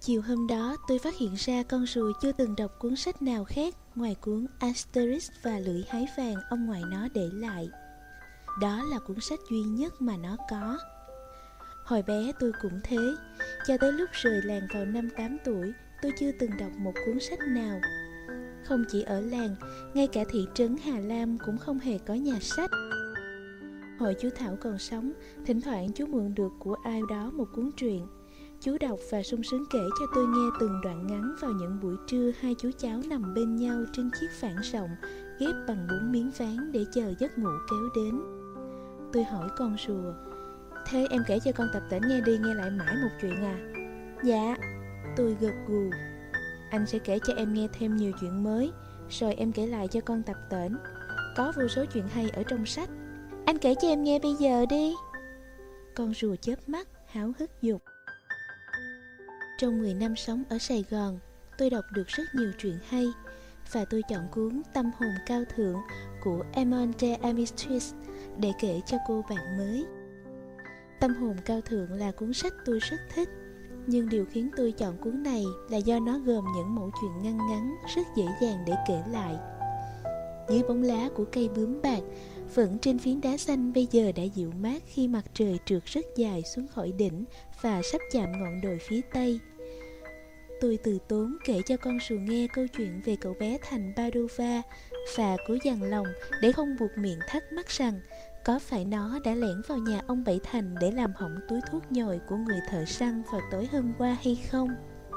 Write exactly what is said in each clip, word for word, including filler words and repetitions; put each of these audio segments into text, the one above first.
Chiều hôm đó tôi phát hiện ra con rùa chưa từng đọc cuốn sách nào khác ngoài cuốn Asterix và Lưỡi Hái Vàng ông ngoại nó để lại. Đó là cuốn sách duy nhất mà nó có. Hồi bé tôi cũng thế, cho tới lúc rời làng vào năm tám tuổi, tôi chưa từng đọc một cuốn sách nào. Không chỉ ở làng, ngay cả thị trấn Hà Lam cũng không hề có nhà sách. Hồi chú Thảo còn sống, thỉnh thoảng chú mượn được của ai đó một cuốn truyện. Chú đọc và sung sướng kể cho tôi nghe từng đoạn ngắn vào những buổi trưa hai chú cháu nằm bên nhau trên chiếc phản rộng ghép bằng bốn miếng ván để chờ giấc ngủ kéo đến. Tôi hỏi con rùa: "Thế em kể cho con Tập Tễnh nghe đi, nghe lại mãi một chuyện à?" "Dạ." Tôi gật gù. "Anh sẽ kể cho em nghe thêm nhiều chuyện mới, rồi em kể lại cho con Tập Tễnh. Có vô số chuyện hay ở trong sách. Anh kể cho em nghe bây giờ đi." Con rùa chớp mắt, háo hức giục. Trong mười năm sống ở Sài Gòn, tôi đọc được rất nhiều chuyện hay, và tôi chọn cuốn Tâm Hồn Cao Thượng của Amon de Amicis để kể cho cô bạn mới. Tâm Hồn Cao Thượng là cuốn sách tôi rất thích, nhưng điều khiến tôi chọn cuốn này là do nó gồm những mẩu chuyện ngăn ngắn rất dễ dàng để kể lại. Dưới bóng lá của cây bướm bạc, vẫn trên phiến đá xanh bây giờ đã dịu mát khi mặt trời trượt rất dài xuống khỏi đỉnh và sắp chạm ngọn đồi phía tây. Tôi từ tốn kể cho con rùa nghe câu chuyện về cậu bé Thành Padova và cố dằn lòng để không buộc miệng thắc mắc rằng có phải nó đã lẻn vào nhà ông Bảy Thành để làm hỏng túi thuốc nhồi của người thợ săn vào tối hôm qua hay không.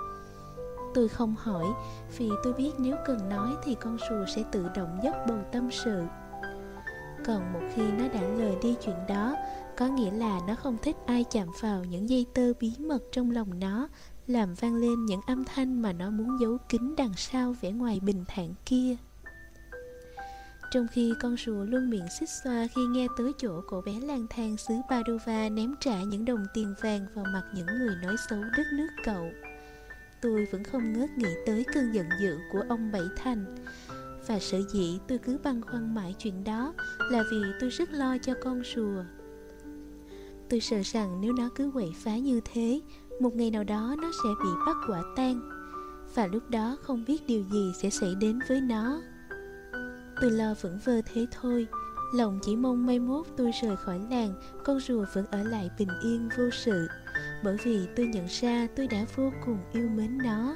Tôi không hỏi, vì tôi biết nếu cần nói thì con rùa sẽ tự động dốc bầu tâm sự. Còn một khi nó đã lời đi chuyện đó, có nghĩa là nó không thích ai chạm vào những dây tơ bí mật trong lòng nó, làm vang lên những âm thanh mà nó muốn giấu kín đằng sau vẻ ngoài bình thản kia. Trong khi con rùa luôn miệng xích xoa khi nghe tới chỗ cậu bé lang thang xứ Padova ném trả những đồng tiền vàng vào mặt những người nói xấu đất nước cậu, tôi vẫn không ngớt nghĩ tới cơn giận dữ của ông Bảy Thành. Và sở dĩ tôi cứ băn khoăn mãi chuyện đó là vì tôi rất lo cho con rùa. Tôi sợ rằng nếu nó cứ quậy phá như thế, một ngày nào đó nó sẽ bị bắt quả tang, và lúc đó không biết điều gì sẽ xảy đến với nó. Tôi lo vẩn vơ thế thôi, lòng chỉ mong mai mốt tôi rời khỏi làng, con rùa vẫn ở lại bình yên vô sự, bởi vì tôi nhận ra tôi đã vô cùng yêu mến nó.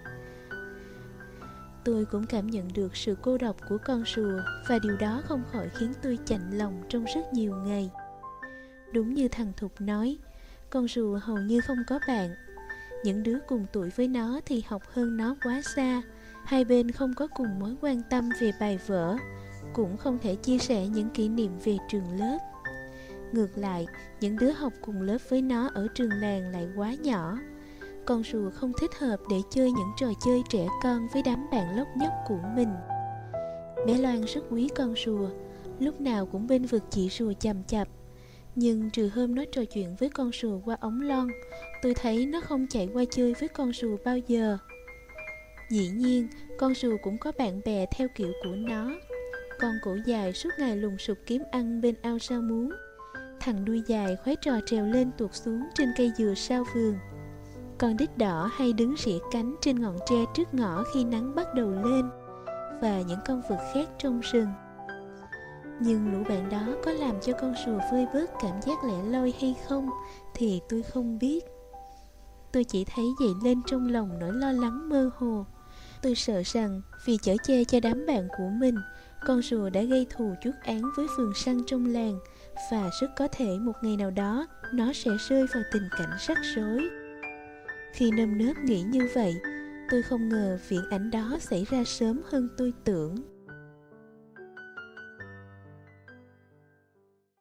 Tôi cũng cảm nhận được sự cô độc của con rùa, và điều đó không khỏi khiến tôi chạnh lòng trong rất nhiều ngày. Đúng như thằng Thục nói, con rùa hầu như không có bạn. Những đứa cùng tuổi với nó thì học hơn nó quá xa, hai bên không có cùng mối quan tâm về bài vở, cũng không thể chia sẻ những kỷ niệm về trường lớp. Ngược lại, những đứa học cùng lớp với nó ở trường làng lại quá nhỏ. Con rùa không thích hợp để chơi những trò chơi trẻ con với đám bạn lóc nhóc của mình. Bé Loan rất quý con rùa, lúc nào cũng bên vực chị rùa chằm chặp. Nhưng trừ hôm nó trò chuyện với con rùa qua ống lon, tôi thấy nó không chạy qua chơi với con rùa bao giờ. Dĩ nhiên, con rùa cũng có bạn bè theo kiểu của nó. Con cổ dài suốt ngày lùng sục kiếm ăn bên ao sao muống. Thằng đuôi dài khoái trò trèo lên tuột xuống trên cây dừa sau vườn. Con đít đỏ hay đứng rỉa cánh trên ngọn tre trước ngõ khi nắng bắt đầu lên, và những con vật khác trong rừng. Nhưng lũ bạn đó có làm cho con rùa vơi bớt cảm giác lẻ loi hay không thì tôi không biết. Tôi chỉ thấy dậy lên trong lòng nỗi lo lắng mơ hồ. Tôi sợ rằng vì chở che cho đám bạn của mình, con rùa đã gây thù chuốc oán với phường săn trong làng, và rất có thể một ngày nào đó nó sẽ rơi vào tình cảnh rắc rối. Khi nơm nớp nghĩ như vậy, tôi không ngờ viễn ảnh đó xảy ra sớm hơn tôi tưởng.